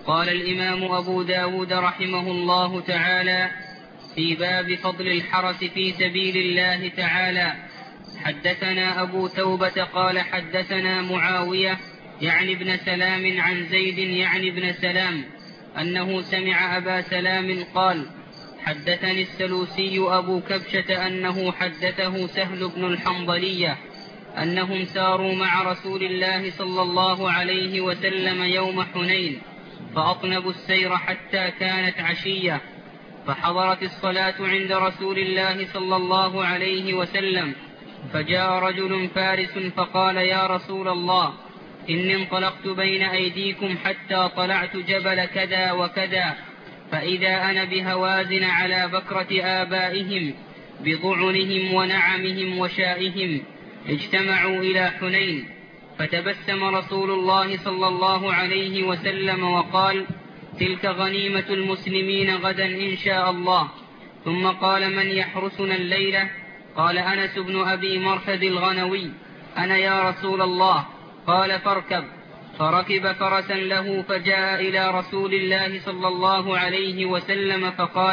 قال الإمام أبو داود رحمه الله تعالى في باب فضل الحرس في سبيل الله تعالى: حدثنا أبو توبة قال حدثنا معاوية يعني ابن سلام عن زيد يعني ابن سلام أنه سمع أبا سلام قال: حدثني السلوسي أبو كبشة أنه حدثه سهل بن الحنظلية أنهم ساروا مع رسول الله صلى الله عليه وسلم يوم حنين، فأطنبوا السير حتى كانت عشية، فحضرت الصلاة عند رسول الله صلى الله عليه وسلم، فجاء رجل فارس فقال: يا رسول الله، إني انطلقت بين أيديكم حتى طلعت جبل كذا وكذا، فإذا أنا بهوازن على بكرة آبائهم بضعنهم ونعمهم وشائهم اجتمعوا إلى حنين، فتبسم رسول الله صلى الله عليه وسلم وقال: تلك غنيمة المسلمين غدا إن شاء الله. ثم قال: من يحرسنا الليلة؟ قال أنس بن أبي مرثد الغنوي: أنا يا رسول الله. قال: فاركب. فركب فرسا له فجاء إلى رسول الله صلى الله عليه وسلم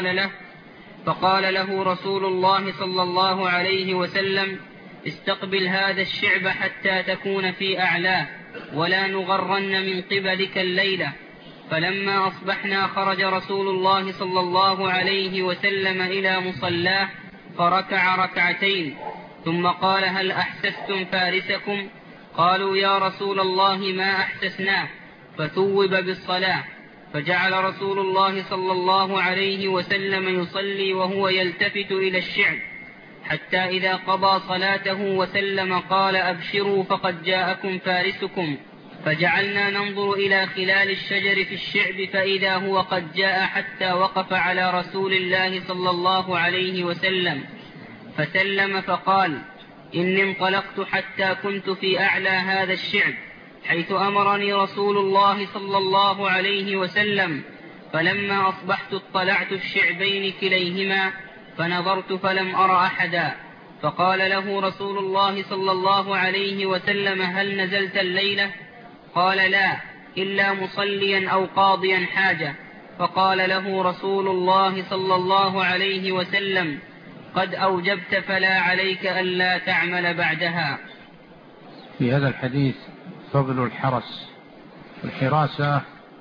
فقال له رسول الله صلى الله عليه وسلم: استقبل هذا الشعب حتى تكون في أعلاه، ولا نغرن من قبلك الليلة. فلما أصبحنا خرج رسول الله صلى الله عليه وسلم إلى مصلاه فركع ركعتين، ثم قال: هل أحسستم فارسكم؟ قالوا: يا رسول الله ما أحسسناه. فثوب بالصلاة، فجعل رسول الله صلى الله عليه وسلم يصلي وهو يلتفت إلى الشعب، حتى إذا قضى صلاته وسلم قال: أبشروا فقد جاءكم فارسكم. فجعلنا ننظر إلى خلال الشجر في الشعب فإذا هو قد جاء، حتى وقف على رسول الله صلى الله عليه وسلم فسلم فقال: إني انطلقت حتى كنت في أعلى هذا الشعب حيث أمرني رسول الله صلى الله عليه وسلم، فلما أصبحت اطلعت الشعبين كليهما فنظرت فلم أر أحدا. فقال له رسول الله صلى الله عليه وسلم: هل نزلت الليلة؟ قال: لا، إلا مصليا أو قاضيا حاجة. فقال له رسول الله صلى الله عليه وسلم: قد أوجبت فلا عليك ألا تعمل بعدها. في هذا الحديث فضل الحرس. الحراسة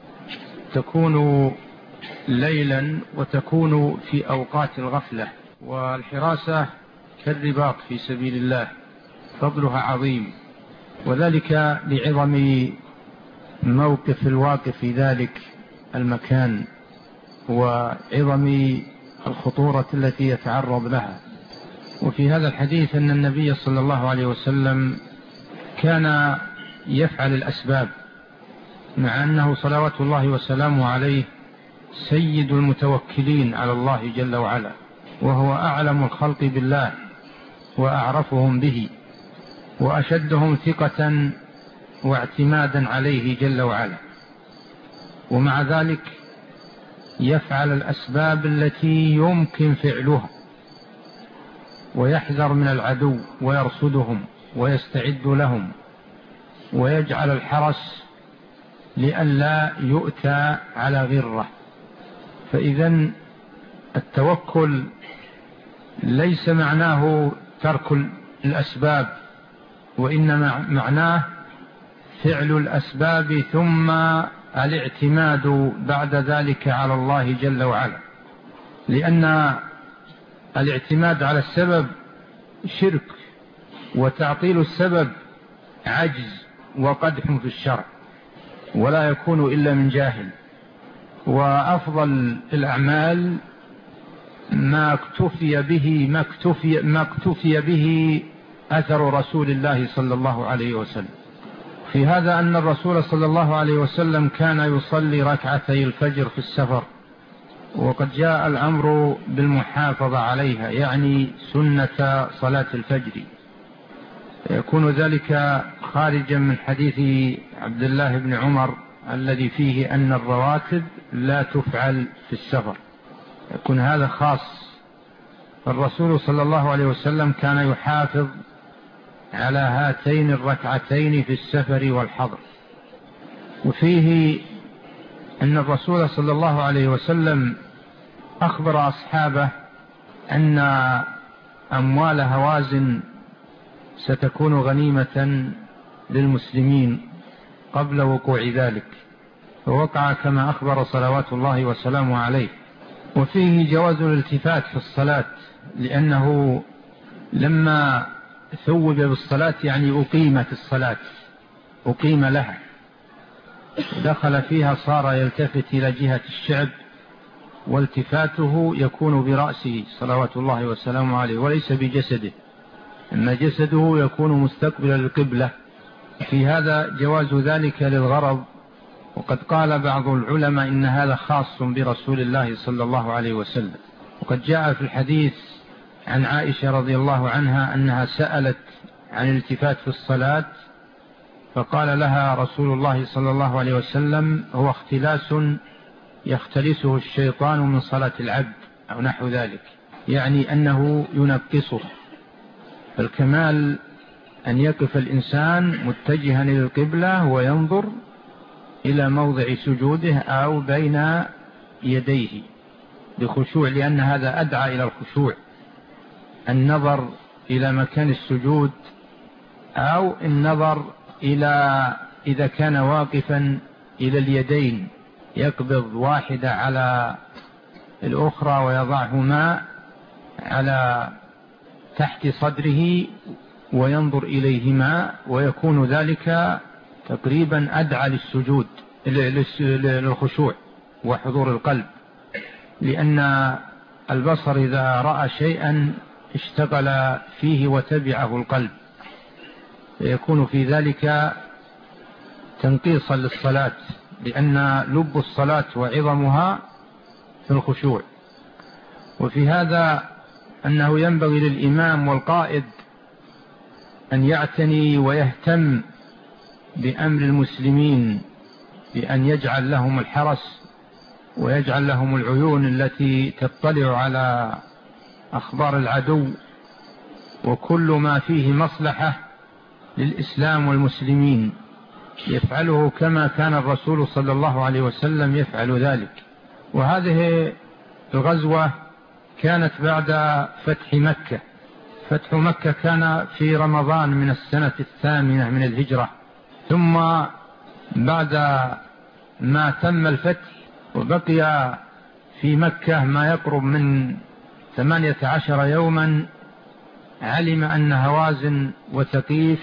تكون ليلا وتكون في أوقات الغفلة، والحراسة كالرباط في سبيل الله، فضلها عظيم، وذلك لعظم موقف الواقف في ذلك المكان وعظم الخطورة التي يتعرض لها. وفي هذا الحديث أن النبي صلى الله عليه وسلم كان يفعل الأسباب، مع أنه صلوات الله وسلامه عليه سيد المتوكلين على الله جل وعلا، وهو أعلم الخلق بالله وأعرفهم به وأشدهم ثقة واعتمادا عليه جل وعلا، ومع ذلك يفعل الأسباب التي يمكن فعلها، ويحذر من العدو ويرصدهم ويستعد لهم، ويجعل الحرس لئلا يؤتى على غره. فإذا التوكل ليس معناه ترك الأسباب، وإنما معناه فعل الأسباب ثم الاعتماد بعد ذلك على الله جل وعلا، لأن الاعتماد على السبب شرك، وتعطيل السبب عجز وقدح في الشرع، ولا يكون إلا من جاهل. وأفضل الأعمال ما اكتفي به أثر رسول الله صلى الله عليه وسلم. في هذا أن الرسول صلى الله عليه وسلم كان يصلي ركعتي الفجر في السفر، وقد جاء الأمر بالمحافظة عليها، يعني سنة صلاة الفجر. يكون ذلك خارجا من حديث عبد الله بن عمر الذي فيه أن الرواتب لا تفعل في السفر، يكون هذا خاص. الرسول صلى الله عليه وسلم كان يحافظ على هاتين الركعتين في السفر والحضر. وفيه أن الرسول صلى الله عليه وسلم أخبر أصحابه أن أموال هوازن ستكون غنيمة للمسلمين قبل وقوع ذلك، فوقع كما أخبر صلوات الله وسلامه عليه. وفيه جواز الالتفات في الصلاة، لأنه لما ثوب بالصلاة يعني أقيمت الصلاة، أقيم لها، دخل فيها صار يلتفت إلى جهة الشعب، والتفاته يكون برأسه صلوات الله وسلامه عليه وليس بجسده، أما جسده يكون مستقبلا للقبلة. في هذا جواز ذلك للغرض. وقد قال بعض العلماء إن هذا خاص برسول الله صلى الله عليه وسلم. وقد جاء في الحديث عن عائشة رضي الله عنها أنها سألت عن الالتفات في الصلاة، فقال لها رسول الله صلى الله عليه وسلم: هو اختلاس يختلسه الشيطان من صلاة العبد، أو نحو ذلك، يعني أنه ينقصه. فالكمال أن يقف الإنسان متجها إلى القبلة وينظر إلى موضع سجوده أو بين يديه بخشوع، لأن هذا أدعى إلى الخشوع، النظر إلى مكان السجود، أو النظر إلى إذا كان واقفا إلى اليدين يقبض واحدة على الأخرى ويضعهما على تحت صدره وينظر إليهما، ويكون ذلك تقريبا أدعى للسجود للخشوع وحضور القلب، لأن البصر إذا رأى شيئا اشتغل فيه وتبعه القلب، فيكون في ذلك تنقيصا للصلاة، لأن لب الصلاة وعظمها في الخشوع. وفي هذا أنه ينبغي للإمام والقائد أن يعتني ويهتم بأمر المسلمين، بأن يجعل لهم الحرس ويجعل لهم العيون التي تطلع على أخبار العدو، وكل ما فيه مصلحة للإسلام والمسلمين يفعله كما كان الرسول صلى الله عليه وسلم يفعل ذلك. وهذه الغزوة كانت بعد فتح مكة. فتح مكة كان في رمضان من السنة 8 من الهجرة، ثم بعد ما تم الفتح وبقي في مكة ما يقرب من 18 يوما، علم أن هوازن وثقيف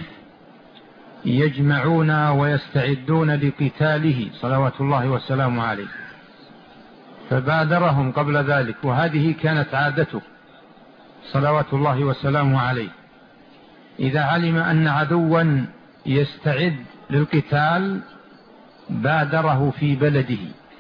يجمعون ويستعدون لقتاله صلوات الله وسلامه عليه، فبادرهم قبل ذلك. وهذه كانت عادته صلوات الله وسلامه عليه، إذا علم أن عدوا يستعد للقتال بادره في بلده،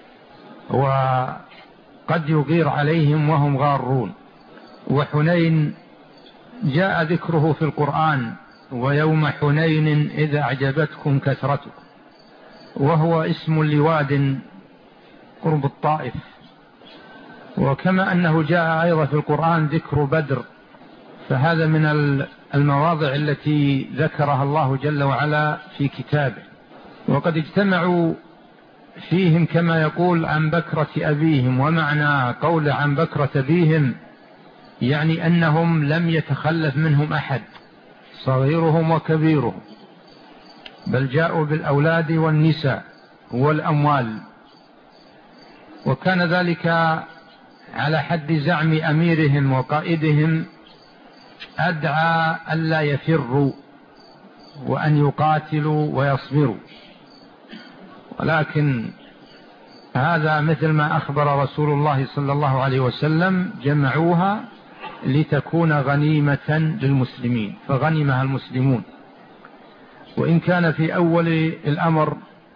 وقد يغير عليهم وهم غارون. وحنين جاء ذكره في القرآن: ويوم حنين إذا أعجبتكم كثرتكم، وهو اسم لواد قرب الطائف. وكما أنه جاء أيضا في القرآن ذكر بدر، فهذا من المواضع التي ذكرها الله جل وعلا في كتابه. وقد اجتمعوا فيهم كما يقول عن بكرة أبيهم، ومعنى قول عن بكرة أبيهم يعني أنهم لم يتخلف منهم أحد صغيرهم وكبيرهم، بل جاءوا بالأولاد والنساء والأموال. وكان ذلك على حد زعم أميرهم وقائدهم، أدعى ألا يفروا وأن يقاتلوا ويصبروا، ولكن هذا مثل ما أخبر رسول الله صلى الله عليه وسلم: جمعوها لتكون غنيمة للمسلمين، فغنمها المسلمون. وإن كان في أول الأمر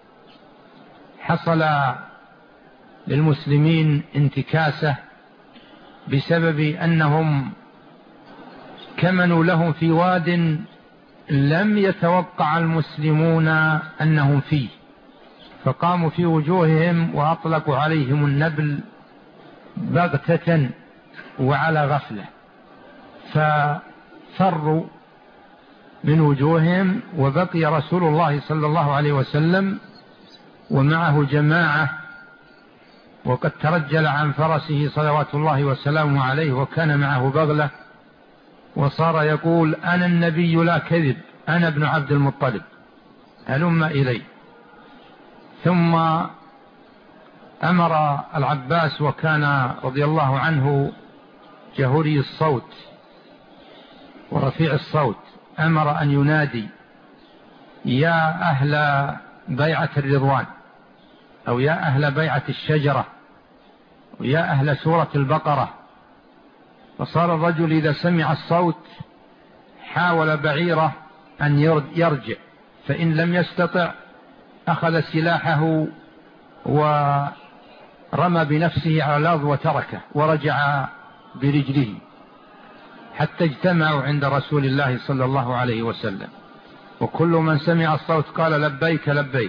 حصل للمسلمين انتكاسة بسبب أنهم كمنوا لهم في واد لم يتوقع المسلمون أنهم فيه، فقاموا في وجوههم وأطلقوا عليهم النبل بغتة وعلى غفلة، ففروا من وجوههم. وبقي رسول الله صلى الله عليه وسلم ومعه جماعة وقد ترجل عن فرسه صلوات الله وسلامه عليه، وكان معه بغلة، وصار يقول: أنا النبي لا كذب، أنا ابن عبد المطلب، هلم إلي. ثم أمر العباس، وكان رضي الله عنه جهوري الصوت ورفيع الصوت، أمر أن ينادي: يا أهل بيعة الرضوان، أو يا أهل بيعة الشجرة، ويا أهل سورة البقرة. فصار الرجل إذا سمع الصوت حاول بعيره أن يرجع، فإن لم يستطع أخذ سلاحه ورمى بنفسه على الأرض وتركه ورجع برجله، حتى اجتمعوا عند رسول الله صلى الله عليه وسلم، وكل من سمع الصوت قال: لبيك لبيك.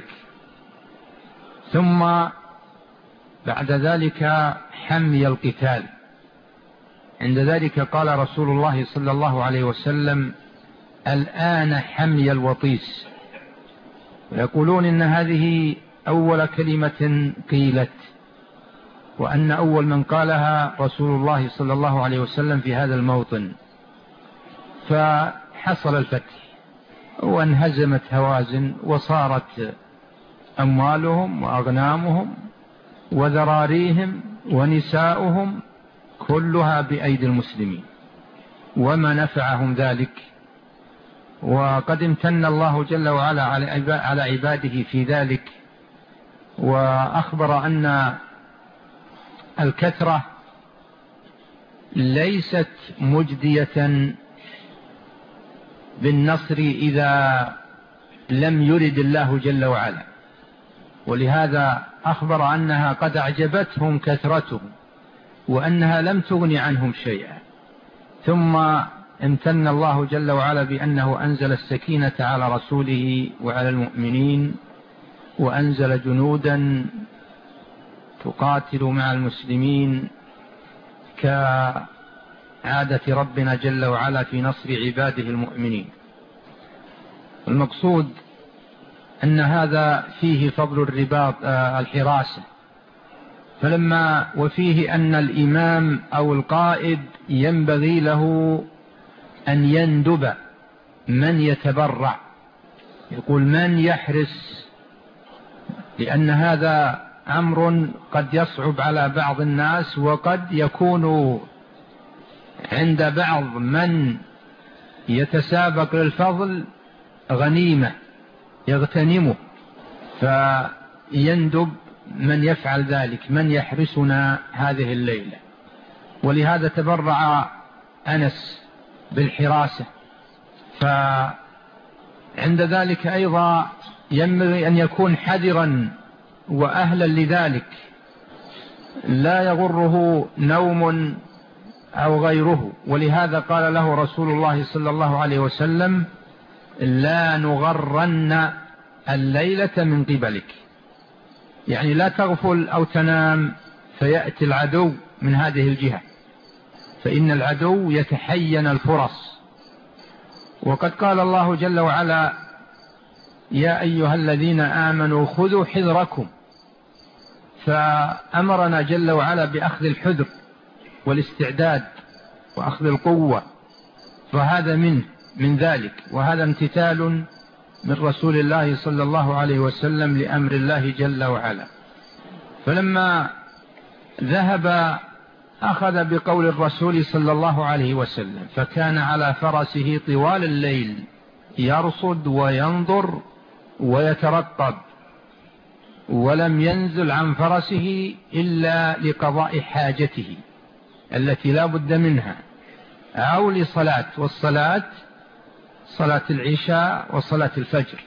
ثم بعد ذلك حمي القتال. عند ذلك قال رسول الله صلى الله عليه وسلم: الآن حمي الوطيس. ويقولون إن هذه أول كلمة قيلت، وأن أول من قالها رسول الله صلى الله عليه وسلم في هذا الموطن. فحصل الفتح وانهزمت هوازن، وصارت أموالهم وأغنامهم وذراريهم ونساؤهم كلها بأيدي المسلمين، وما نفعهم ذلك. وقد امتن الله جل وعلا على عباده في ذلك، وأخبر أن الكثرة ليست مجدية بالنصر إذا لم يرد الله جل وعلا، ولهذا أخبر أنها قد أعجبتهم كثرتهم، وأنها لم تغن عنهم شيئا. ثم امتن الله جل وعلا بأنه أنزل السكينة على رسوله وعلى المؤمنين، وأنزل جنودا تقاتل مع المسلمين كعادة ربنا جل وعلا في نصر عباده المؤمنين. المقصود أن هذا فيه فضل الرباط الحراسة، وفيه أن الإمام أو القائد ينبغي له أن يندب من يتبرع، يقول من يحرس، لأن هذا أمر قد يصعب على بعض الناس، وقد يكون عند بعض من يتسابق للفضل غنيمة يغتنمه، فيندب من يفعل ذلك، من يحرسنا هذه الليلة. ولهذا تبرع أنس بالحراسة. فعند ذلك أيضا ينبغي أن يكون حذرا وأهلا لذلك، لا يغره نوم أو غيره. ولهذا قال له رسول الله صلى الله عليه وسلم: لا نغرن الليلة من قبلك، يعني لا تغفل أو تنام فيأتي العدو من هذه الجهة، فإن العدو يتحين الفرص. وقد قال الله جل وعلا: يا أيها الذين آمنوا خذوا حذركم، فأمرنا جل وعلا بأخذ الحذر والاستعداد وأخذ القوة، فهذا من ذلك، وهذا امتثال من رسول الله صلى الله عليه وسلم لأمر الله جل وعلا. فلما ذهب أخذ بقول الرسول صلى الله عليه وسلم، فكان على فرسه طوال الليل يرصد وينظر ويترقب، ولم ينزل عن فرسه إلا لقضاء حاجته التي لا بد منها، أو لصلاة، والصلاة صلاة العشاء وصلاة الفجر.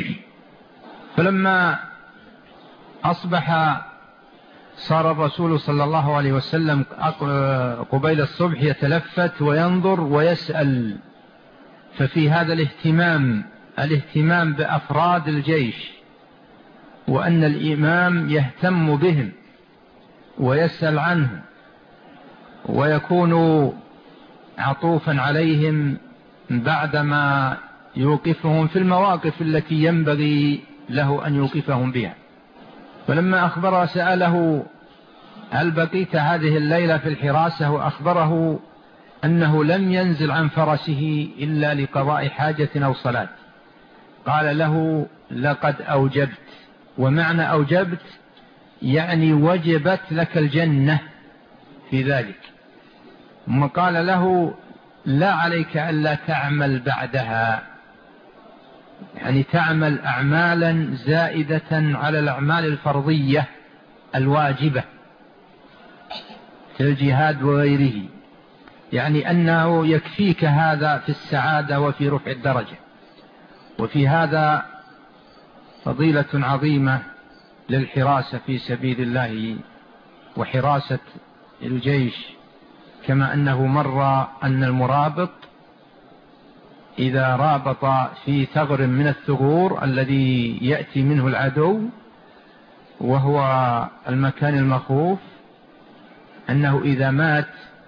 فلما أصبح صار الرسول صلى الله عليه وسلم قبيل الصبح يتلفت وينظر ويسأل. ففي هذا الاهتمام بأفراد الجيش، وأن الإمام يهتم بهم ويسأل عنهم ويكون عطوفا عليهم بعدما يوقفهم في المواقف التي ينبغي له أن يوقفهم بها. فلما أخبر سأله هل بقيت هذه الليلة في الحراسة؟ وأخبره أنه لم ينزل عن فرسه إلا لقضاء حاجة أو صلاة. قال له لقد أوجبت، ومعنى أوجبت يعني وجبت لك الجنة في ذلك. ثم قال له لا عليك ألا تعمل بعدها، يعني تعمل أعمالا زائدة على الأعمال الفرضية الواجبة في الجهاد وغيره، يعني أنه يكفيك هذا في السعادة وفي رفع الدرجة. وفي هذا فضيلة عظيمة للحراسة في سبيل الله وحراسة الجيش، كما أنه مر أن المرابط إذا رابط في ثغر من الثغور الذي يأتي منه العدو وهو المكان المخوف، أنه إذا مات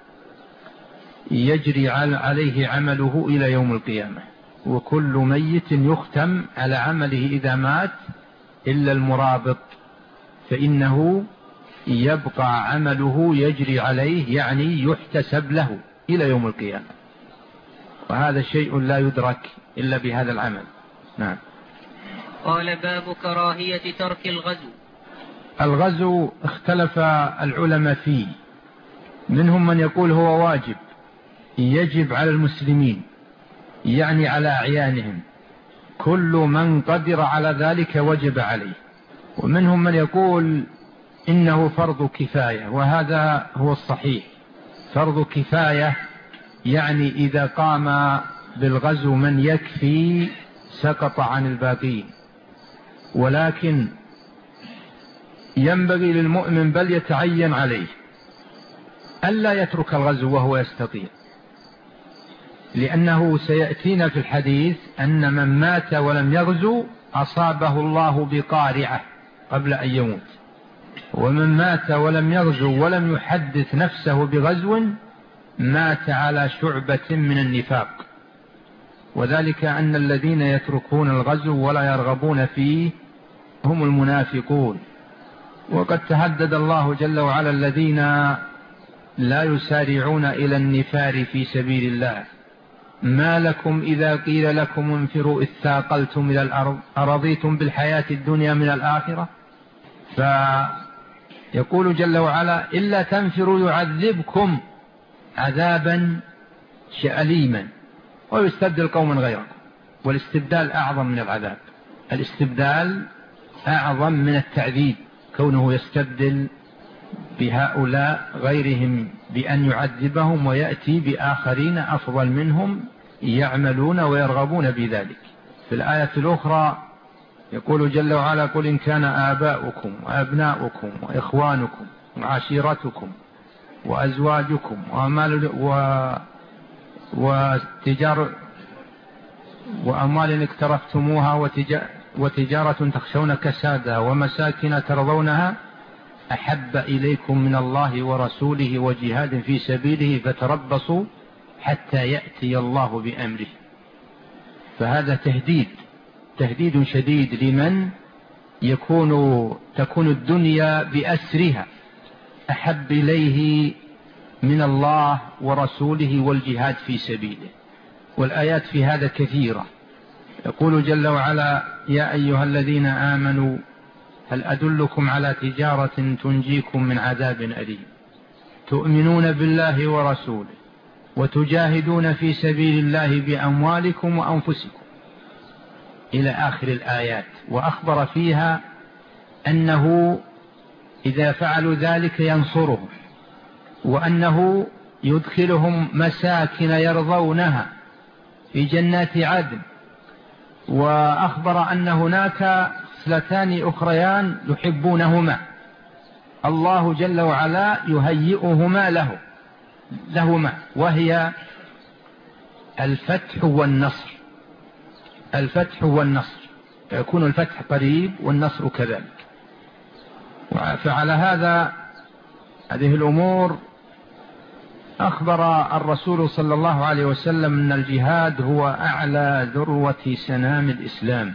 يجري عليه عمله إلى يوم القيامة، وكل ميت يختم على عمله إذا مات إلا المرابط، فإنه يبقى عمله يجري عليه، يعني يحتسب له إلى يوم القيامة، وهذا شيء لا يدرك إلا بهذا العمل. نعم. قال باب كراهية ترك الغزو. الغزو اختلف العلماء فيه، منهم من يقول هو واجب يجب على المسلمين، يعني على أعيانهم، كل من قدر على ذلك وجب عليه. ومنهم من يقول إنه فرض كفاية، وهذا هو الصحيح، فرض كفاية، يعني إذا قام بالغزو من يكفي سقط عن الباقين. ولكن ينبغي للمؤمن بل يتعين عليه ألا يترك الغزو وهو يستطيع، لأنه سيأتينا في الحديث أن من مات ولم يغزو أصابه الله بقارعة قبل أن يموت، ومن مات ولم يغزو ولم يحدث نفسه بغزو مات على شعبة من النفاق، وذلك أن الذين يتركون الغزو ولا يرغبون فيه هم المنافقون. وقد تهدد الله جل وعلا الذين لا يسارعون إلى النفار في سبيل الله، ما لكم إذا قيل لكم انفروا إذ ثاقلتم إلى الأرض أرضيتم بالحياة الدنيا من الآخرة. فيقول جل وعلا إلا تنفروا يعذبكم عذابا أليما ويستبدل قوما غيركم. والاستبدال أعظم من العذاب، الاستبدال أعظم من التعذيب، كونه يستبدل بهؤلاء غيرهم بأن يعذبهم ويأتي بآخرين أفضل منهم يعملون ويرغبون بذلك. في الآية الأخرى يقول جل وعلا قل إن كان آباؤكم وأبناؤكم وإخوانكم وعشيرتكم وأزواجكم وأموال اقترفتموها وتجارة تخشون كسادها ومساكن ترضونها أحب إليكم من الله ورسوله وجهاد في سبيله فتربصوا حتى يأتي الله بأمره. فهذا تهديد شديد لمن تكون الدنيا بأسرها أحب إليه من الله ورسوله والجهاد في سبيله. والآيات في هذا كثيرة. يقول جل وعلا يا أيها الذين آمنوا هل أدلكم على تجارة تنجيكم من عذاب أليم تؤمنون بالله ورسوله وتجاهدون في سبيل الله بأموالكم وأنفسكم إلى آخر الآيات. وأخبر فيها أنه إذا فعلوا ذلك ينصرهم، وأنه يدخلهم مساكن يرضونها في جنات عدن. وأخبر أن هناك خصلتان أخريان يحبونهما الله جل وعلا يهيئهما لهما، وهي الفتح والنصر. الفتح والنصر، يكون الفتح قريب والنصر كذلك. فعلى هذه الأمور أخبر الرسول صلى الله عليه وسلم أن الجهاد هو أعلى ذروة سنام الإسلام،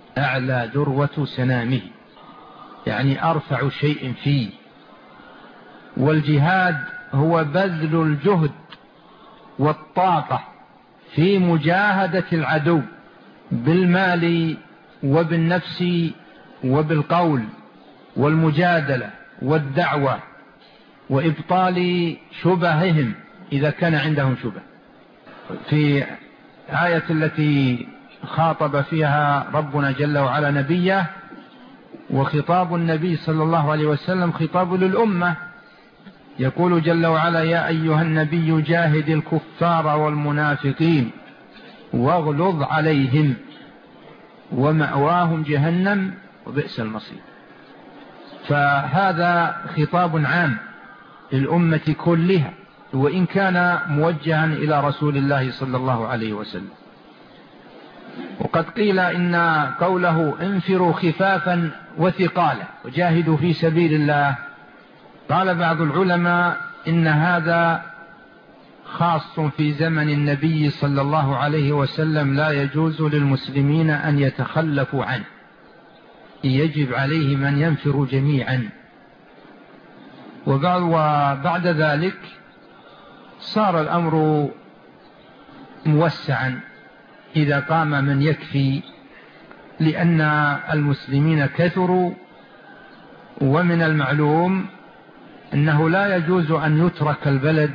أعلى ذروة سنامه، يعني أرفع شيء فيه. والجهاد هو بذل الجهد والطاقة في مجاهدة العدو بالمال وبالنفس وبالقول والمجادلة والدعوة وإبطال شبههم إذا كان عندهم شبه. في آية التي خاطب فيها ربنا جل وعلا نبيه، وخطاب النبي صلى الله عليه وسلم خطاب للأمة، يقول جل وعلا: يا أيها النبي جاهد الكفار والمنافقين واغلظ عليهم ومأواهم جهنم وبئس المصير. فهذا خطاب عام للأمة كلها، وإن كان موجها إلى رسول الله صلى الله عليه وسلم. وقد قيل إن قوله انفروا خفافا وثقالا وجاهدوا في سبيل الله، قال بعض العلماء إن هذا خاص في زمن النبي صلى الله عليه وسلم، لا يجوز للمسلمين أن يتخلفوا عنه، يجب عليهم أن ينفروا جميعا. وبعد ذلك صار الأمر موسعا إذا قام من يكفي، لأن المسلمين كثروا، ومن المعلوم أنه لا يجوز أن يترك البلد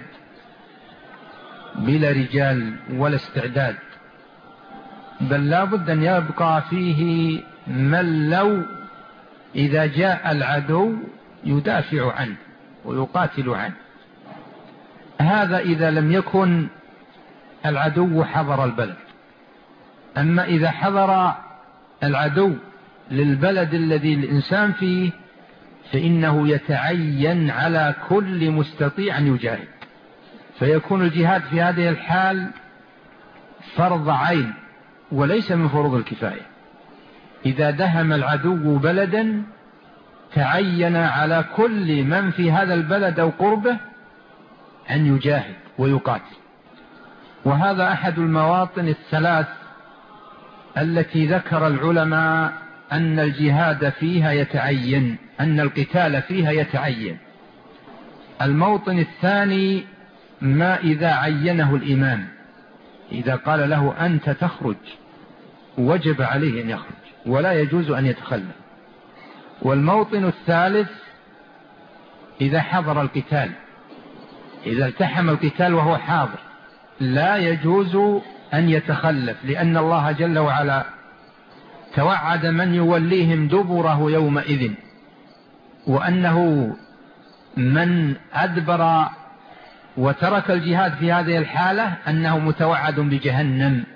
بلا رجال ولا استعداد، بل لا بد أن يبقى فيه من لو إذا جاء العدو يدافع عنه ويقاتل عنه. هذا إذا لم يكن العدو حضر البلد. أما إذا حضر العدو للبلد الذي الإنسان فيه، فإنه يتعين على كل مستطيع أن يجاهد، فيكون الجهاد في هذه الحال فرض عين وليس من فروض الكفاية. إذا دهم العدو بلدا تعين على كل من في هذا البلد أو قربه أن يجاهد ويقاتل. وهذا أحد المواطن الثلاث التي ذكر العلماء أن الجهاد فيها يتعين، أن القتال فيها يتعين. الموطن الثاني ما إذا عينه الإمام، إذا قال له أنت تخرج وجب عليه أن يخرج ولا يجوز أن يتخلف. والموطن الثالث إذا حضر القتال، إذا التحم القتال وهو حاضر لا يجوز أن يتخلف، لأن الله جل وعلا توعد من يوليهم دبره يومئذ، وأنه من أدبر وترك الجهاد في هذه الحالة أنه متوعد بجهنم،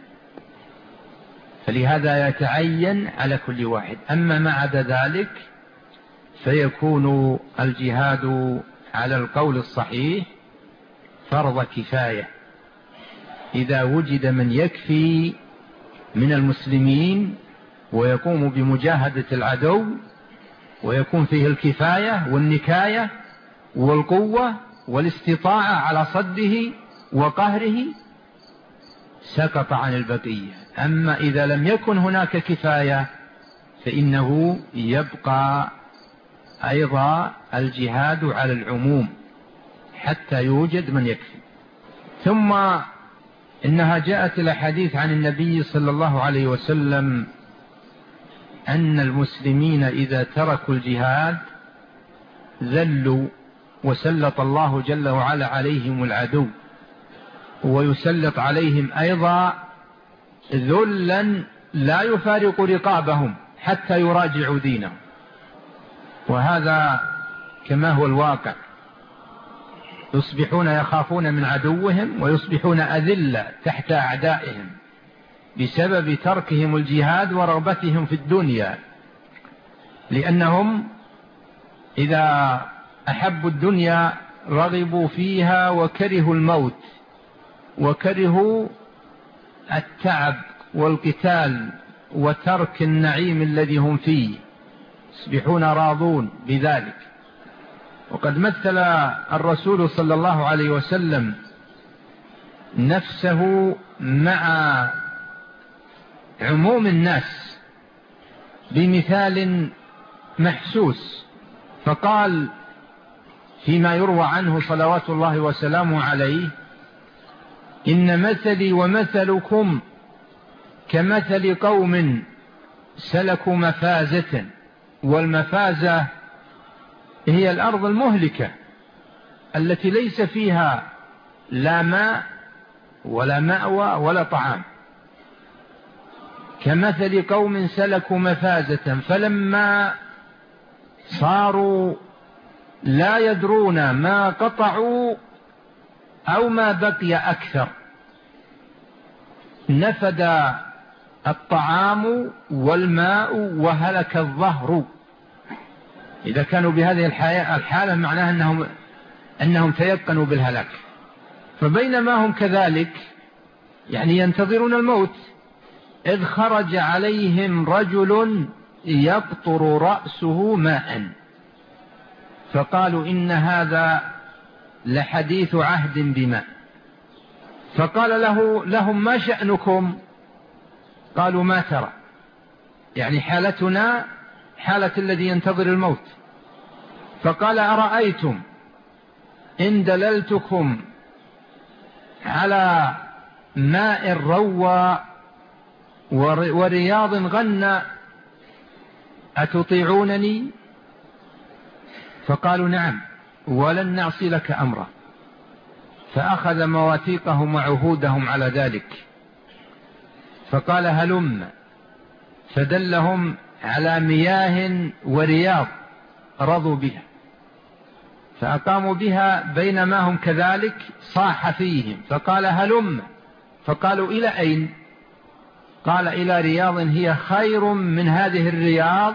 فلهذا يتعين على كل واحد. أما ما عدا ذلك فيكون الجهاد على القول الصحيح فرض كفاية، إذا وجد من يكفي من المسلمين ويقوم بمجاهدة العدو ويكون فيه الكفاية والنكاية والقوة والاستطاعة على صده وقهره سقط عن البقية. أما إذا لم يكن هناك كفاية فإنه يبقى أيضا الجهاد على العموم حتى يوجد من يكفي. ثم إنها جاءت الأحاديث عن النبي صلى الله عليه وسلم أن المسلمين إذا تركوا الجهاد ذلوا، وسلط الله جل وعلا عليهم العدو، ويسلط عليهم أيضا ذلا لا يفارق رقابهم حتى يراجعوا دينهم. وهذا كما هو الواقع، يصبحون يخافون من عدوهم ويصبحون أذلة تحت أعدائهم بسبب تركهم الجهاد ورغبتهم في الدنيا، لأنهم إذا أحبوا الدنيا رغبوا فيها وكرهوا الموت وكرهوا التعب والقتال وترك النعيم الذي هم فيه، يصبحون راضون بذلك. وقد مثل الرسول صلى الله عليه وسلم نفسه مع عموم الناس بمثال محسوس، فقال فيما يروى عنه صلوات الله وسلامه عليه: إن مثلي ومثلكم كمثل قوم سلكوا مفازة. والمفازة هي الأرض المهلكة التي ليس فيها لا ماء ولا مأوى ولا طعام. كمثل قوم سلكوا مفازة فلما صاروا لا يدرون ما قطعوا أو ما بقي أكثر، نفد الطعام والماء وهلك الظهر. إذا كانوا بهذه الحالة معناها أنهم تيقنوا بالهلاك. فبينما هم كذلك يعني ينتظرون الموت إذ خرج عليهم رجل يقطر رأسه ماء، فقالوا إن هذا لحديث عهد بماء. فقال لهم ما شأنكم؟ قالوا ما ترى، يعني حالتنا حالة الذي ينتظر الموت. فقال أرأيتم إن دللتكم على ماء روى ورياض غنى أتطيعونني؟ فقالوا نعم ولن نعصي لك أمرا. فأخذ مواثيقهم وعهودهم على ذلك، فقال هلم، فدلهم على مياه ورياض رضوا بها، فأقاموا بها. بينما هم كذلك صاح فيهم فقال هلم، فقالوا إلى أين؟ قال إلى رياض هي خير من هذه الرياض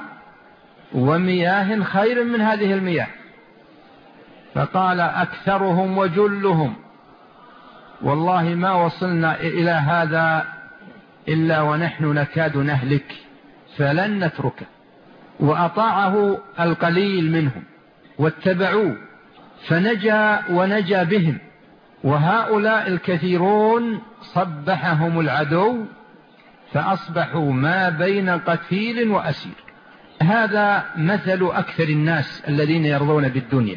ومياه خير من هذه المياه. فقال أكثرهم وجلهم والله ما وصلنا إلى هذا إلا ونحن نكاد نهلك فلن نتركه. وأطاعه القليل منهم واتبعوه فنجا ونجا بهم. وهؤلاء الكثيرون صبحهم العدو فأصبحوا ما بين قتيل وأسير. هذا مثل أكثر الناس الذين يرضون بالدنيا،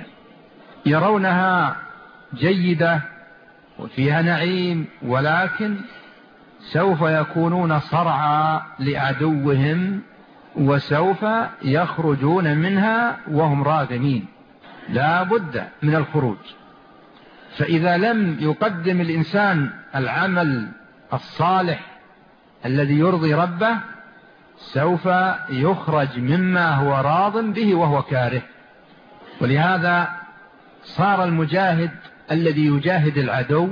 يرونها جيدة وفيها نعيم، ولكن سوف يكونون صرعى لعدوهم وسوف يخرجون منها وهم راغمين. لا بد من الخروج. فإذا لم يقدم الإنسان العمل الصالح الذي يرضي ربه سوف يخرج مما هو راض به وهو كاره. ولهذا صار المجاهد الذي يجاهد العدو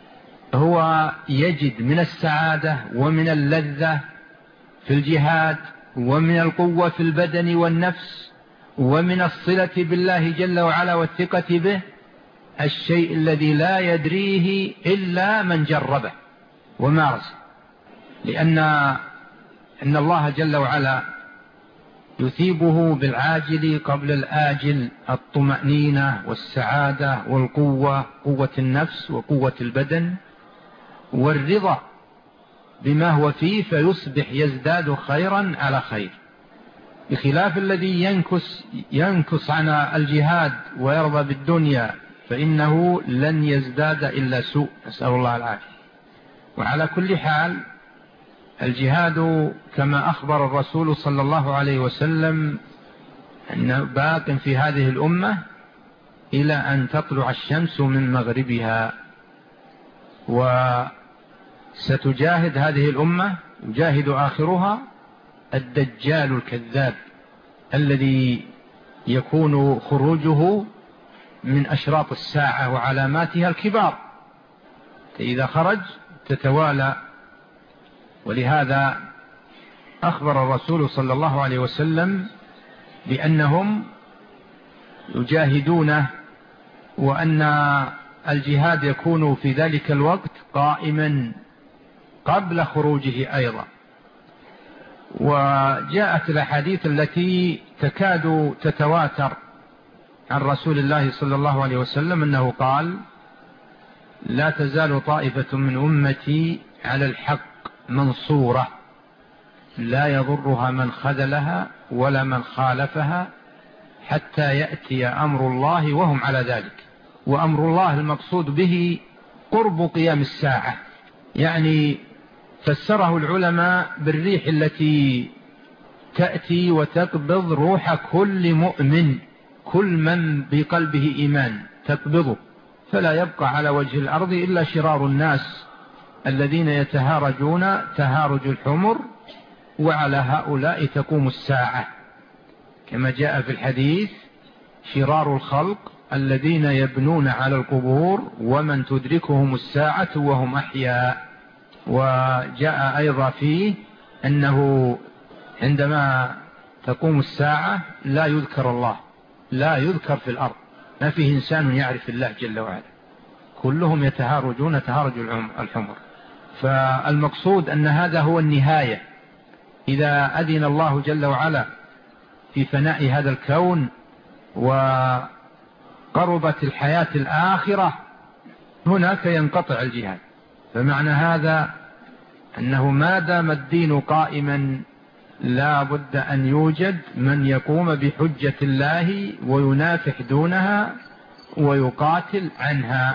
هو يجد من السعادة ومن اللذة في الجهاد ومن القوة في البدن والنفس ومن الصلة بالله جل وعلا والثقة به الشيء الذي لا يدريه إلا من جربه ومارسه. لأن الله جل وعلا يثيبه بالعاجل قبل الآجل الطمأنينة والسعادة والقوة، قوة النفس وقوة البدن والرضا بما هو فيه، فيصبح يزداد خيرا على خير، بخلاف الذي ينكس عن الجهاد ويرضى بالدنيا فإنه لن يزداد إلا سوء، نسأل الله العافية. وعلى كل حال الجهاد كما أخبر الرسول صلى الله عليه وسلم أنه باق في هذه الأمة إلى أن تطلع الشمس من مغربها. وستجاهد هذه الأمة، يجاهد آخرها الدجال الكذاب الذي يكون خروجه من أشراط الساعة وعلاماتها الكبار، إذا خرج تتوالى. ولهذا أخبر الرسول صلى الله عليه وسلم بأنهم يجاهدونه، وأن الجهاد يكون في ذلك الوقت قائما قبل خروجه أيضا. وجاءت الأحاديث التي تكاد تتواتر عن رسول الله صلى الله عليه وسلم أنه قال: لا تزال طائفة من أمتي على الحق منصورة لا يضرها من خذلها ولا من خالفها حتى يأتي أمر الله وهم على ذلك. وأمر الله المقصود به قرب قيام الساعة، يعني فسره العلماء بالريح التي تأتي وتقبض روح كل مؤمن، كل من بقلبه إيمان تقبضه، فلا يبقى على وجه الأرض إلا شرار الناس الذين يتهارجون تهارج الحمر، وعلى هؤلاء تقوم الساعة كما جاء في الحديث: شرار الخلق الذين يبنون على القبور ومن تدركهم الساعة وهم أحياء. وجاء أيضا فيه أنه عندما تقوم الساعة لا يذكر الله، لا يذكر في الأرض، ما فيه إنسان يعرف الله جل وعلا، كلهم يتهارجون تهارج الحمر. فالمقصود أن هذا هو النهاية، إذا أذن الله جل وعلا في فناء هذا الكون وقربت الحياة الآخرة هناك ينقطع الجهاد. فمعنى هذا أنه ما دام الدين قائما لا بد أن يوجد من يقوم بحجة الله وينافح دونها ويقاتل عنها.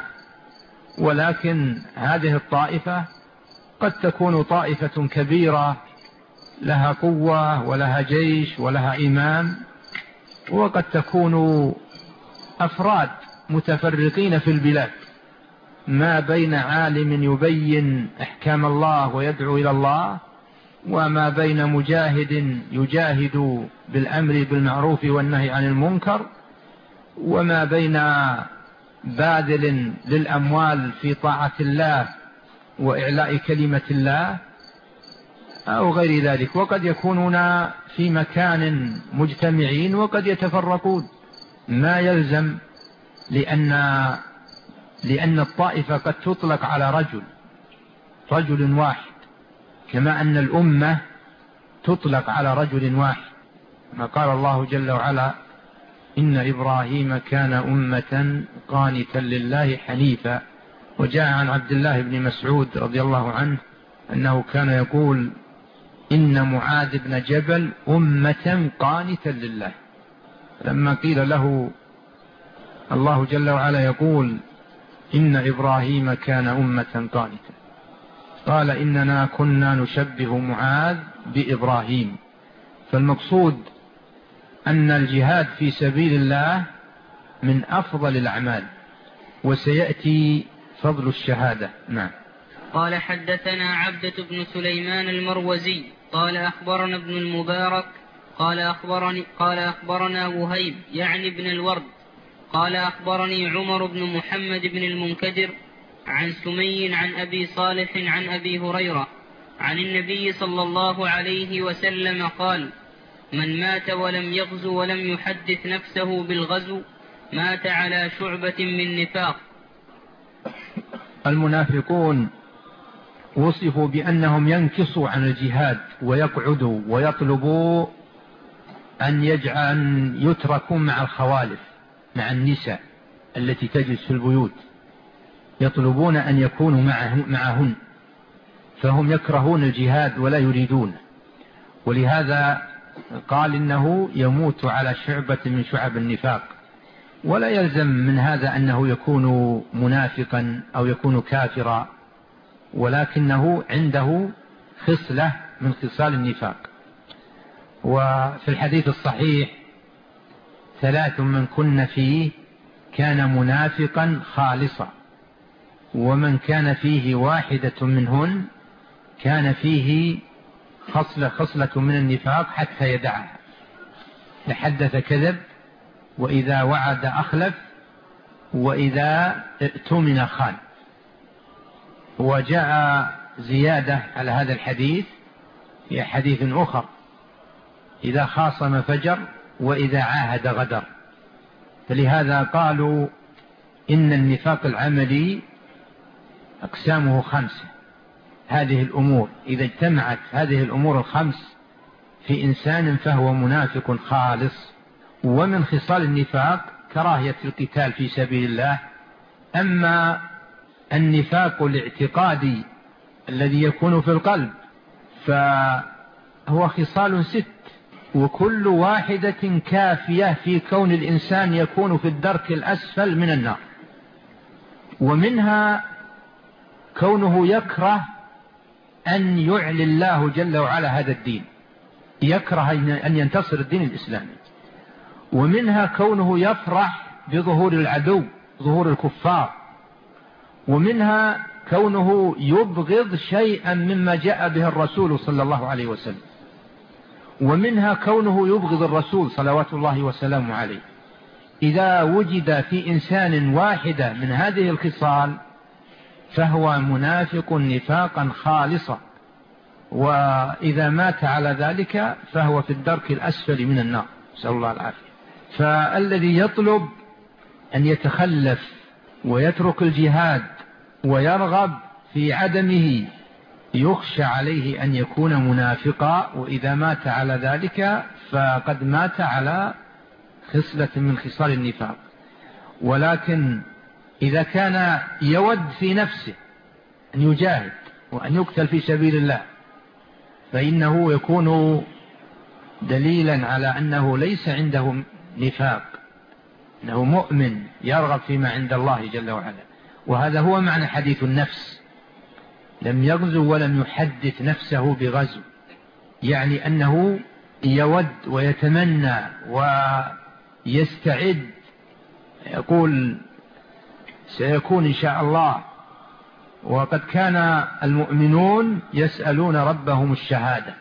ولكن هذه الطائفة قد تكون طائفة كبيرة لها قوة ولها جيش ولها إمام، وقد تكون أفراد متفرقين في البلاد، ما بين عالم يبين أحكام الله ويدعو إلى الله، وما بين مجاهد يجاهد بالأمر بالمعروف والنهي عن المنكر، وما بين باذل للأموال في طاعة الله وإعلاء كلمة الله أو غير ذلك. وقد يكونون في مكان مجتمعين وقد يتفرقون، ما يلزم، لأن الطائفة قد تطلق على رجل واحد، كما أن الأمة تطلق على رجل واحد، ما قال الله جل وعلا: إن إبراهيم كان أمة قانتا لله حنيفا. وجاء عن عبد الله بن مسعود رضي الله عنه أنه كان يقول: إن معاذ بن جبل أمة قانتا لله. لما قيل له الله جل وعلا يقول إن إبراهيم كان أمة قانتا، قال: إننا كنا نشبه معاذ بإبراهيم. فالمقصود أن الجهاد في سبيل الله من أفضل الأعمال، وسيأتي فضل الشهادة. نعم. قال: حدثنا عبدة بن سليمان المروزي قال أخبرنا ابن المبارك قال أخبرنا وهيب يعني ابن الورد قال أخبرني عمر بن محمد بن المنكدر عن سمي عن أبي صالح عن أبي هريرة عن النبي صلى الله عليه وسلم قال: من مات ولم يغزو ولم يحدث نفسه بالغزو مات على شعبة من نفاق. المنافقون وصفوا بأنهم ينكصوا عن الجهاد ويقعدوا ويطلبوا أن يتركوا مع الخوالف، مع النساء التي تجلس في البيوت، يطلبون أن يكونوا معهن، فهم يكرهون الجهاد ولا يريدون. ولهذا قال إنه يموت على شعبة من شعب النفاق. ولا يلزم من هذا أنه يكون منافقا أو يكون كافرا، ولكنه عنده خصلة من خصال النفاق. وفي الحديث الصحيح: 3 من كن فيه كان منافقا خالصا، ومن كان فيه واحدة منهن كان فيه خصلة من النفاق حتى يدعها. تحدث كذب، وإذا وعد أخلف، وإذا ائتمن خان. وجاء زيادة على هذا الحديث في حديث أخر: إذا خاصم فجر، وإذا عاهد غدر. فلهذا قالوا إن النفاق العملي أقسامه 5. هذه الأمور إذا اجتمعت هذه الأمور 5 في إنسان فهو منافق خالص. ومن خصال النفاق كراهية القتال في سبيل الله. أما النفاق الاعتقادي الذي يكون في القلب فهو خصال 6: وكل واحدة كافية في كون الإنسان يكون في الدرك الأسفل من النار. ومنها كونه يكره أن يعلي الله جل وعلا هذا الدين، يكره أن ينتصر الدين الإسلامي. ومنها كونه يفرح بظهور العدو، ظهور الكفار. ومنها كونه يبغض شيئا مما جاء به الرسول صلى الله عليه وسلم. ومنها كونه يبغض الرسول صلوات الله وسلامه عليه. إذا وجد في إنسان واحدة من هذه الخصال فهو منافق نفاقا خالصا، وإذا مات على ذلك فهو في الدرك الأسفل من النار، نسأل الله العافية. فالذي يطلب أن يتخلف ويترك الجهاد ويرغب في عدمه يخشى عليه أن يكون منافقا، وإذا مات على ذلك فقد مات على خصلة من خصال النفاق. ولكن إذا كان يود في نفسه أن يجاهد وأن يقتل في سبيل الله فإنه يكون دليلا على أنه ليس عنده نفاق، أنه مؤمن يرغب فيما عند الله جل وعلا. وهذا هو معنى حديث النفس، لم يغزو ولم يحدث نفسه بغزو، يعني أنه يود ويتمنى ويستعد، يقول سيكون إن شاء الله. وقد كان المؤمنون يسألون ربهم الشهادة،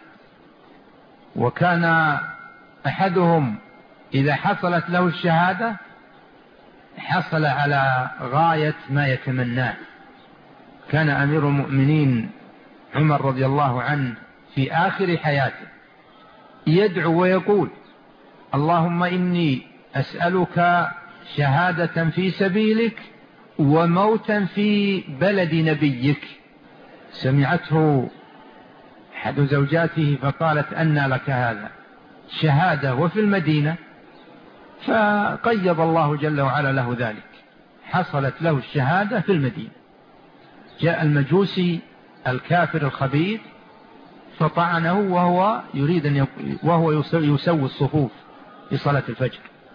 وكان أحدهم إذا حصلت له الشهادة حصل على غاية ما يتمناه. كان أمير المؤمنين عمر رضي الله عنه في آخر حياته يدعو ويقول: اللهم إني أسألك شهادة في سبيلك وموتا في بلد نبيك. سمعته أحد زوجاته فقالت: أنى لك هذا؟ شهادة وفي المدينة؟ فقيض الله جل وعلا له ذلك، حصلت له الشهادة في المدينة. جاء المجوسي الكافر الخبيث فطعنه وهو يريد وهو يسوي الصفوف في صلاة الفجر،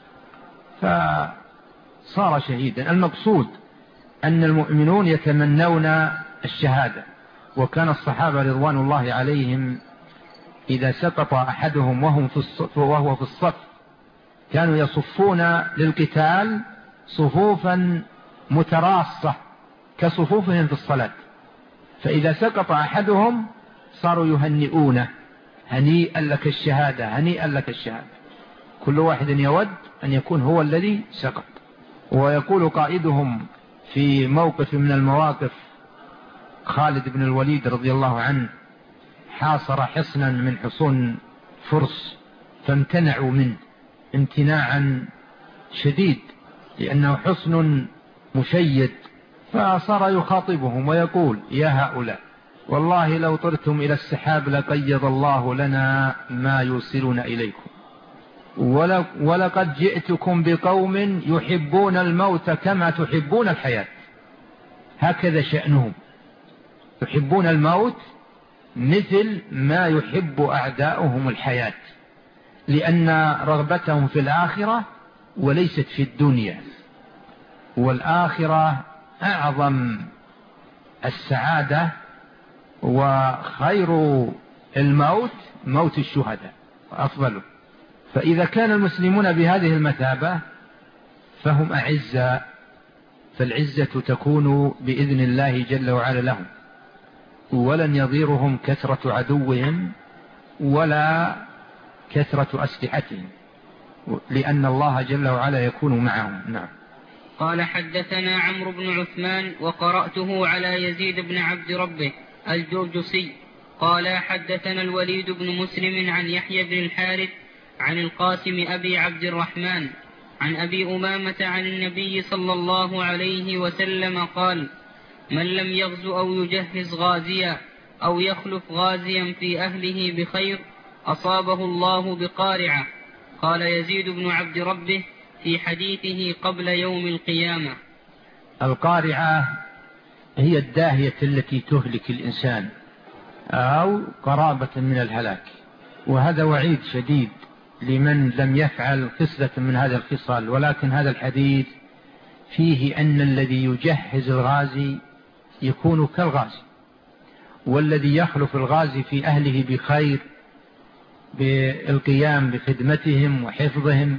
فصار شهيدا. المقصود أن المؤمنون يتمنون الشهادة. وكان الصحابة رضوان الله عليهم إذا سقط أحدهم وهو في الصف كانوا يصفون للقتال صفوفا متراصة كصفوفهم في الصلاة، فإذا سقط أحدهم صاروا يهنئونه: هنيئا لك الشهادة، هنيئا لك الشهادة. كل واحد يود أن يكون هو الذي سقط. ويقول قائدهم في موقف من المواقف، خالد بن الوليد رضي الله عنه، حاصر حصنا من حصون فرس فامتنعوا منه امتناعا شديد لأنه حصن مشيد، فصار يخاطبهم ويقول: يا هؤلاء، والله لو طرتم إلى السحاب لقيض الله لنا ما يوصلنا إليكم، ولقد جئتكم بقوم يحبون الموت كما تحبون الحياة. هكذا شأنهم، يحبون الموت مثل ما يحب أعداؤهم الحياة، لأن رغبتهم في الآخرة وليست في الدنيا، والآخرة أعظم السعادة، وخير الموت موت الشهداء أفضله. فإذا كان المسلمون بهذه المثابة فهم أعزاء، فالعزة تكون بإذن الله جل وعلا لهم، ولن يضيرهم كثرة عدوهم ولا كثرة أسلحتهم، لأن الله جل وعلا يكون معهم. نعم. قال: حدثنا عمرو بن عثمان وقرأته على يزيد بن عبد ربه الجرجسي قال: حدثنا الوليد بن مسلم عن يحيى بن الحارث عن القاسم أبي عبد الرحمن عن أبي أمامة عن النبي صلى الله عليه وسلم قال: من لم يغزو أو يجهز غازيا أو يخلف غازيا في أهله بخير أصابه الله بقارعة. قال يزيد بن عبد ربه في حديثه قبل يوم القيامة: القارعة هي الداهية التي تهلك الإنسان أو قرابة من الهلاك. وهذا وعيد شديد لمن لم يفعل خصلة من هذا الخصال. ولكن هذا الحديث فيه أن الذي يجهز الغازي يكون كالغازي، والذي يخلف الغازي في أهله بخير بالقيام بخدمتهم وحفظهم،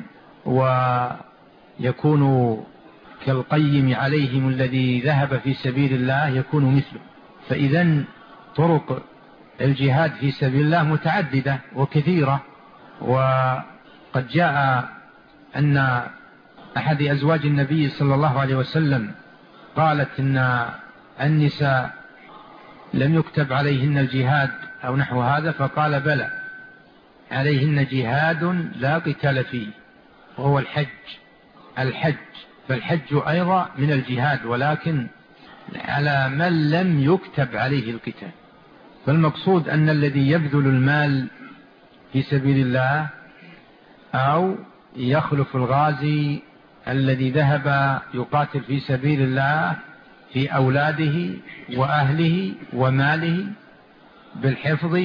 ويكون كالقيم عليهم الذي ذهب في سبيل الله يكون مثله. فإذن طرق الجهاد في سبيل الله متعددة وكثيرة. وقد جاء أن أحد أزواج النبي صلى الله عليه وسلم قالت إن النساء لم يكتب عليهن الجهاد أو نحو هذا، فقال بلى عليهن جهاد لا قتال فيه، وهو الحج. فالحج أيضا من الجهاد، ولكن على من لم يكتب عليه القتال. فالمقصود أن الذي يبذل المال في سبيل الله أو يخلف الغازي الذي ذهب يقاتل في سبيل الله في أولاده وأهله وماله بالحفظ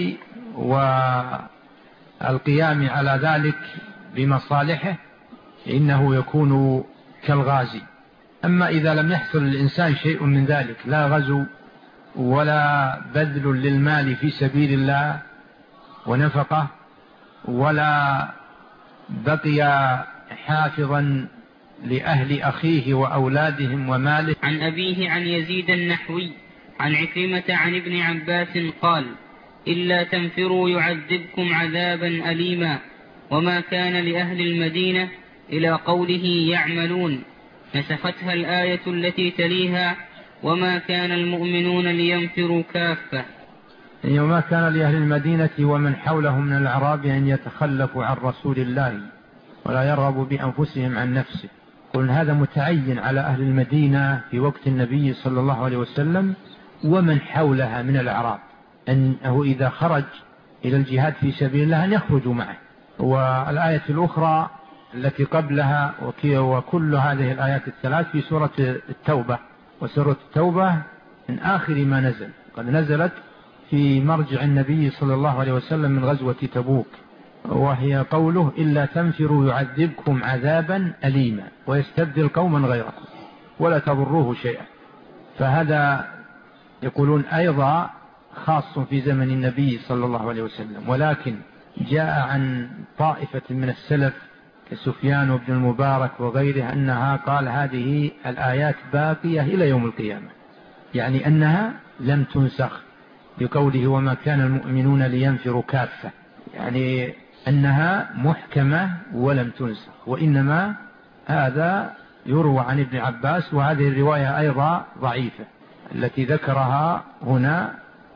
والقيام على ذلك بمصالحه، إنه يكون كالغازي. أما إذا لم يحصل للإنسان شيء من ذلك، لا غزو ولا بذل للمال في سبيل الله ونفقه، ولا بقي حافظا لأهل أخيه وأولادهم وماله. عن أبيه عن يزيد النحوي عن عكرمة عن ابن عباس قال: إلا تنفروا يعذبكم عذابا أليما. وما كان لأهل المدينة إلى قوله يعملون، نسختها الآية التي تليها: وما كان المؤمنون لينفروا كافة. وما كان لأهل المدينة ومن حولهم من الأعراب أن يتخلفوا عن رسول الله ولا يرغبوا بأنفسهم عن نفسه. قلنا هذا متعين على أهل المدينة في وقت النبي صلى الله عليه وسلم ومن حولها من الأعراب، أنه إذا خرج إلى الجهاد في سبيل الله أن يخرجوا معه. والآية الأخرى التي قبلها وكل هذه الآيات الثلاث في سورة التوبة، وسورة التوبة من آخر ما نزل، قد نزلت في مرجع النبي صلى الله عليه وسلم من غزوة تبوك، وهي قوله: إلا تنفروا يعذبكم عذابا أليما ويستبدل قوما غيركم ولا تضروه شيئا. فهذا يقولون أيضا خاص في زمن النبي صلى الله عليه وسلم، ولكن جاء عن طائفة من السلف كسفيان بن المبارك وغيره أنها قال هذه الآيات باقية إلى يوم القيامة، يعني أنها لم تنسخ بقوله: وما كان المؤمنون لينفروا كافة، يعني أنها محكمة ولم تنسخ. وإنما هذا يروى عن ابن عباس، وهذه الرواية أيضا ضعيفة التي ذكرها هنا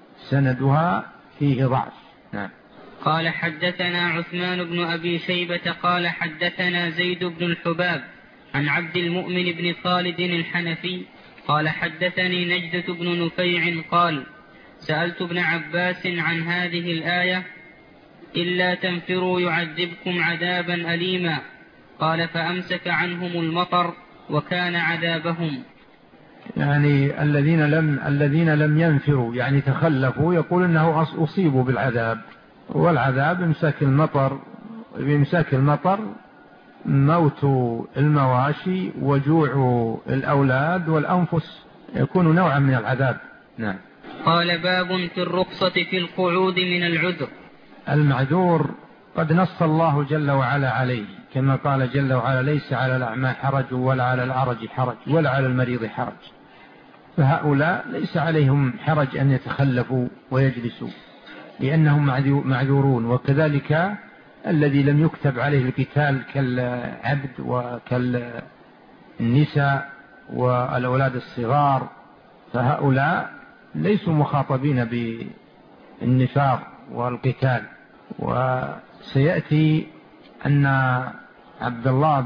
سندها فيه ضعف. نعم. قال: حدثنا عثمان بن أبي شيبة قال حدثنا زيد بن الحباب عن عبد المؤمن بن خالد الحنفي قال حدثني نجدة بن نفيع قال: سألت ابن عباس عن هذه الآية: إلا تنفروا يعذبكم عذابا أليما. قال: فأمسك عنهم المطر وكان عذابهم. يعني الذين لم ينفروا يعني تخلفوا، يقول أنه أصيبوا بالعذاب، والعذاب إمساك المطر، بإمساك المطر موت المواشي وجوع الأولاد والأنفس، يكون نوعا من العذاب. نعم. قال: باب في الرخصة في القعود من العذر. المعذور قد نص الله جل وعلا عليه، كما قال جل وعلا: ليس على الأعمى حرج ولا على الأعرج حرج ولا على المريض حرج. فهؤلاء ليس عليهم حرج أن يتخلفوا ويجلسوا لأنهم معذورون. وكذلك الذي لم يكتب عليه القتال كالعبد وكالنساء والأولاد الصغار، فهؤلاء ليسوا مخاطبين بالنفاق والقتال. وسيأتي أن عبد الله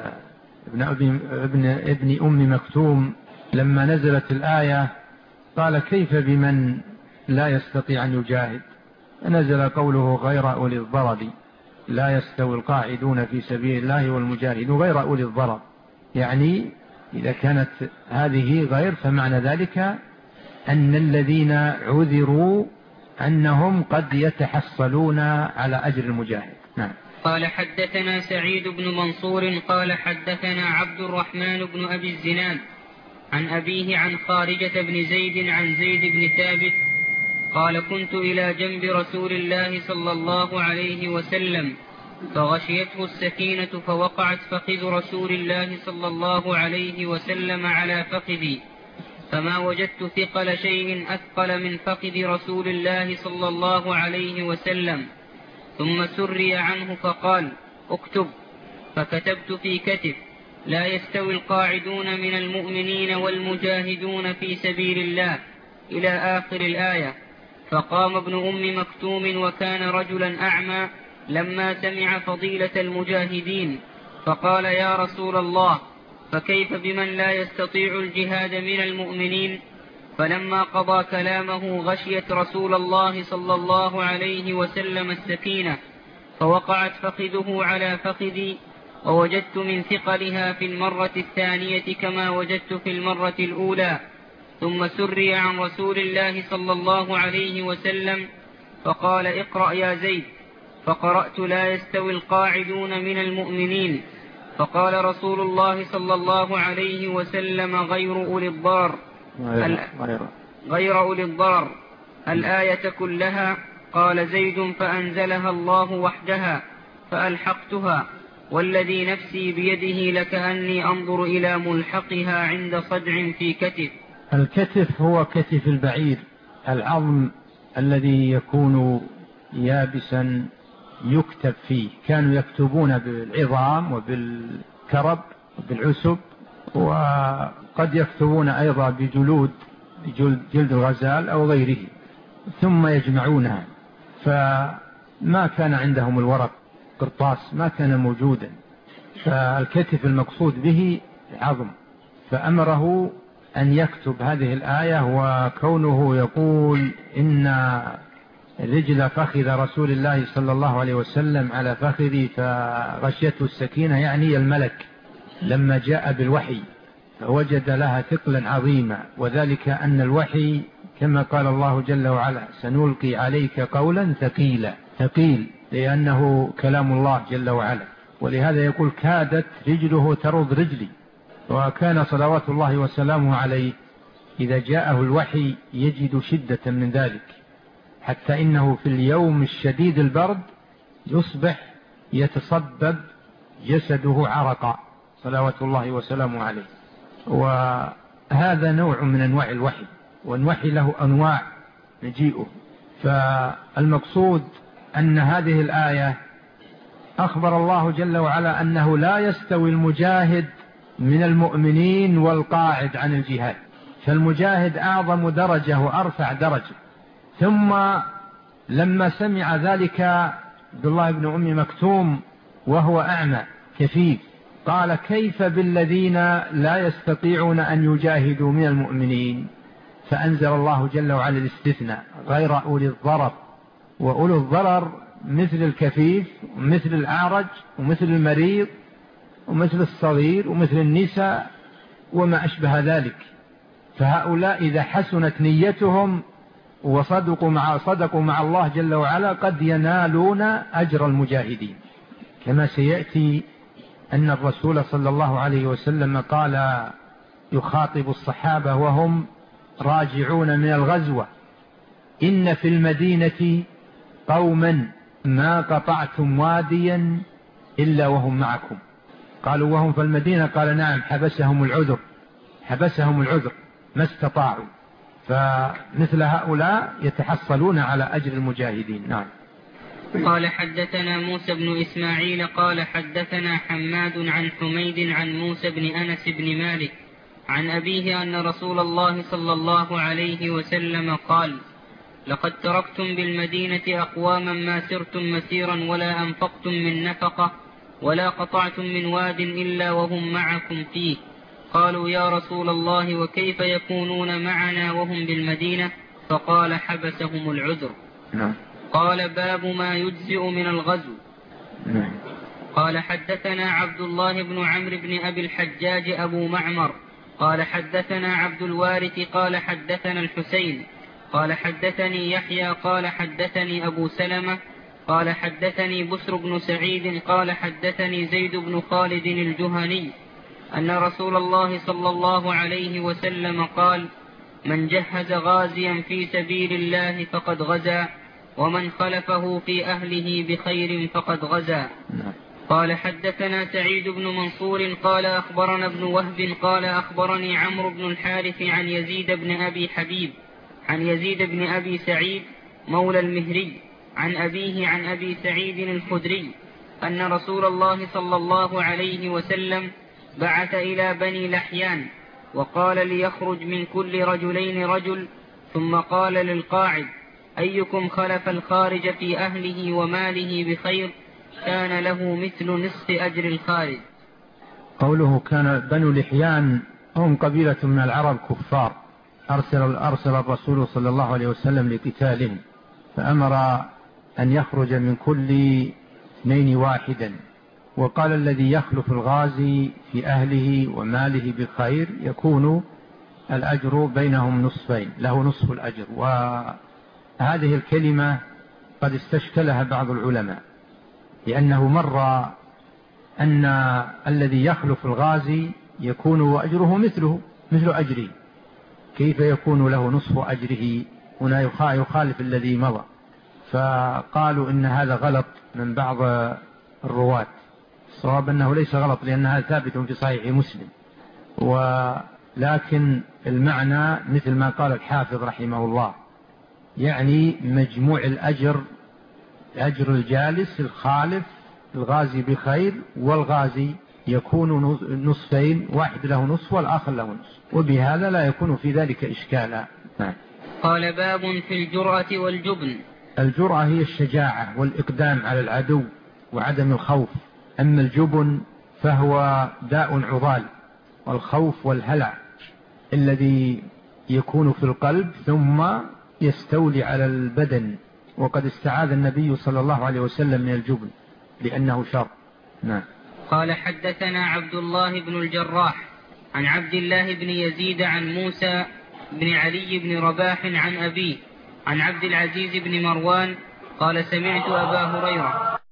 ابن أم مكتوم لما نزلت الآية قال: كيف بمن لا يستطيع أن يجاهد؟ نزل قوله: غير أولي الضرر لا يستوي القاعدون في سبيل الله والمجاهدون غير أولي الضرر. يعني إذا كانت هذه غير، فمعنى ذلك أن الذين عذروا أنهم قد يتحصلون على أجر المجاهد. نعم. قال حدثنا سعيد بن منصور قال حدثنا عبد الرحمن بن أبي الزناد عن أبيه عن خارجة بن زيد عن زيد بن ثابت قال كنت إلى جنب رسول الله صلى الله عليه وسلم فغشيته السكينة فوقعت فخذ رسول الله صلى الله عليه وسلم على فخذي فما وجدت ثقل شيء أثقل من فخذ رسول الله صلى الله عليه وسلم ثم سري عنه فقال اكتب فكتبت في كتف لا يستوي القاعدون من المؤمنين والمجاهدون في سبيل الله إلى آخر الآية. فقام ابن أم مكتوم وكان رجلا أعمى لما سمع فضيلة المجاهدين فقال يا رسول الله فكيف بمن لا يستطيع الجهاد من المؤمنين؟ فلما قضى كلامه غشيت رسول الله صلى الله عليه وسلم السكينة فوقعت فخذه على فخذي ووجدت من ثقلها في المرة الثانية كما وجدت في المرة الأولى. ثم سري عن رسول الله صلى الله عليه وسلم فقال اقرأ يا زيد فقرأت لا يستوي القاعدون من المؤمنين. فقال رسول الله صلى الله عليه وسلم غير أولي الضرر الآية كلها. قال زيد فأنزلها الله وحدها فألحقتها والذي نفسي بيده لكأني أنظر إلى ملحقها عند صدع في كتف. الكتف هو كتف البعير، العظم الذي يكون يابسا يكتب فيه. كانوا يكتبون بالعظام وبالكرب وبالعسب، وقد يكتبون أيضا بجلد الغزال أو غيره، ثم يجمعونها. فما كان عندهم الورق قرطاس، ما كان موجودا، فالكتف المقصود به عظم. فأمره أن يكتب هذه الآية، وكونه يقول إن رجل فخذ رسول الله صلى الله عليه وسلم على فخذي فغشيته السكينة، يعني الملك لما جاء بالوحي فوجد لها ثقلا عظيما، وذلك أن الوحي كما قال الله جل وعلا سنلقي عليك قولا ثقيل، لأنه كلام الله جل وعلا. ولهذا يقول كادت رجله ترض رجلي. وكان صلوات الله وسلامه عليه إذا جاءه الوحي يجد شدة من ذلك، حتى إنه في اليوم الشديد البرد يصبح يتصبب جسده عرقا صلوات الله وسلامه عليه. وهذا نوع من أنواع الوحي، والوحي له أنواع نجيئه. فالمقصود أن هذه الآية أخبر الله جل وعلا أنه لا يستوي المجاهد من المؤمنين والقاعد عن الجهاد، فالمجاهد أعظم درجة وأرفع درجة. ثم لما سمع ذلك عبد الله بن أم مكتوم وهو أعمى كفيف قال كيف بالذين لا يستطيعون أن يجاهدوا من المؤمنين؟ فأنزل الله جل وعلا الاستثناء غير أولي الضرر. وأولي الضرر مثل الكفيف ومثل الأعرج ومثل المريض ومثل الصغير ومثل النساء وما أشبه ذلك. فهؤلاء إذا حسنت نيتهم وصدقوا مع الله جل وعلا قد ينالون أجر المجاهدين، كما سيأتي أن الرسول صلى الله عليه وسلم قال يخاطب الصحابة وهم راجعون من الغزوة إن في المدينة قوما ما قطعتم واديا إلا وهم معكم. قالوا وهم في المدينة؟ قال نعم، حبسهم العذر ما استطاعوا. فمثل هؤلاء يتحصلون على أجر المجاهدين. نعم. قال حدثنا موسى بن إسماعيل قال حدثنا حماد عن حميد عن موسى بن أنس بن مالك عن أبيه أن رسول الله صلى الله عليه وسلم قال لقد تركتم بالمدينة أقواما ما سرتم مسيرا ولا أنفقتم من نفقة ولا قطعتم من واد إلا وهم معكم فيه. قالوا يا رسول الله وكيف يكونون معنا وهم بالمدينة؟ فقال حبسهم العذر. قال باب ما يجزئ من الغزو. قال حدثنا عبد الله بن عمرو بن أبي الحجاج أبو معمر قال حدثنا عبد الوارث قال حدثنا الحسين قال حدثني يحيى قال حدثني أبو سلمة قال حدثني بسر بن سعيد قال حدثني زيد بن خالد الجهني أن رسول الله صلى الله عليه وسلم قال: من جهز غازيا في سبيل الله فقد غزا، ومن خلفه في أهله بخير فقد غزا. قال حدثنا سعيد بن منصور قال أخبرنا ابن وهب قال أخبرني عمرو بن الحارث عن يزيد بن أبي حبيب عن يزيد بن أبي سعيد مولى المهري عن أبيه عن أبي سعيد الخدري أن رسول الله صلى الله عليه وسلم بعث إلى بني لحيان وقال ليخرج من كل رجلين رجل، ثم قال للقاعد: أيكم خلف الخارج في أهله وماله بخير كان له مثل نصف أجر الخارج. قوله كان بنو لحيان هم قبيلة من العرب كفار، أرسل الرسول صلى الله عليه وسلم لقتالهم، فأمر أن يخرج من كل 2 واحدا، وقال: الذي يخلف الغازي في أهله وماله بخير يكون الأجر بينهم نصفين، له نصف الأجر. وهذه الكلمة قد استشكلها بعض العلماء، لأنه مر أن الذي يخلف الغازي يكون أجره مثل أجره، كيف يكون له نصف أجره؟ هنا يخالف الذي مضى، فقالوا إن هذا غلط من بعض الرواة. الصواب أنه ليس غلط، لأن هذا ثابت في صحيح مسلم، ولكن المعنى مثل ما قال الحافظ رحمه الله، يعني مجموع الأجر، أجر الجالس الخالف الغازي بخير، والغازي يكون نصفين، واحد له نصف والآخر له نصف، وبهذا لا يكون في ذلك إشكالا. قال: باب في الجرأة والجبن. الجرأة هي الشجاعة والإقدام على العدو وعدم الخوف، أما الجبن فهو داء عضال، والخوف والهلع الذي يكون في القلب ثم يستولي على البدن، وقد استعاذ النبي صلى الله عليه وسلم من الجبن لأنه شر. نعم. قال حدثنا عبد الله بن الجراح عن عبد الله بن يزيد عن موسى بن علي بن رباح عن أبيه عن عبد العزيز بن مروان قال: سمعت أبا هريرة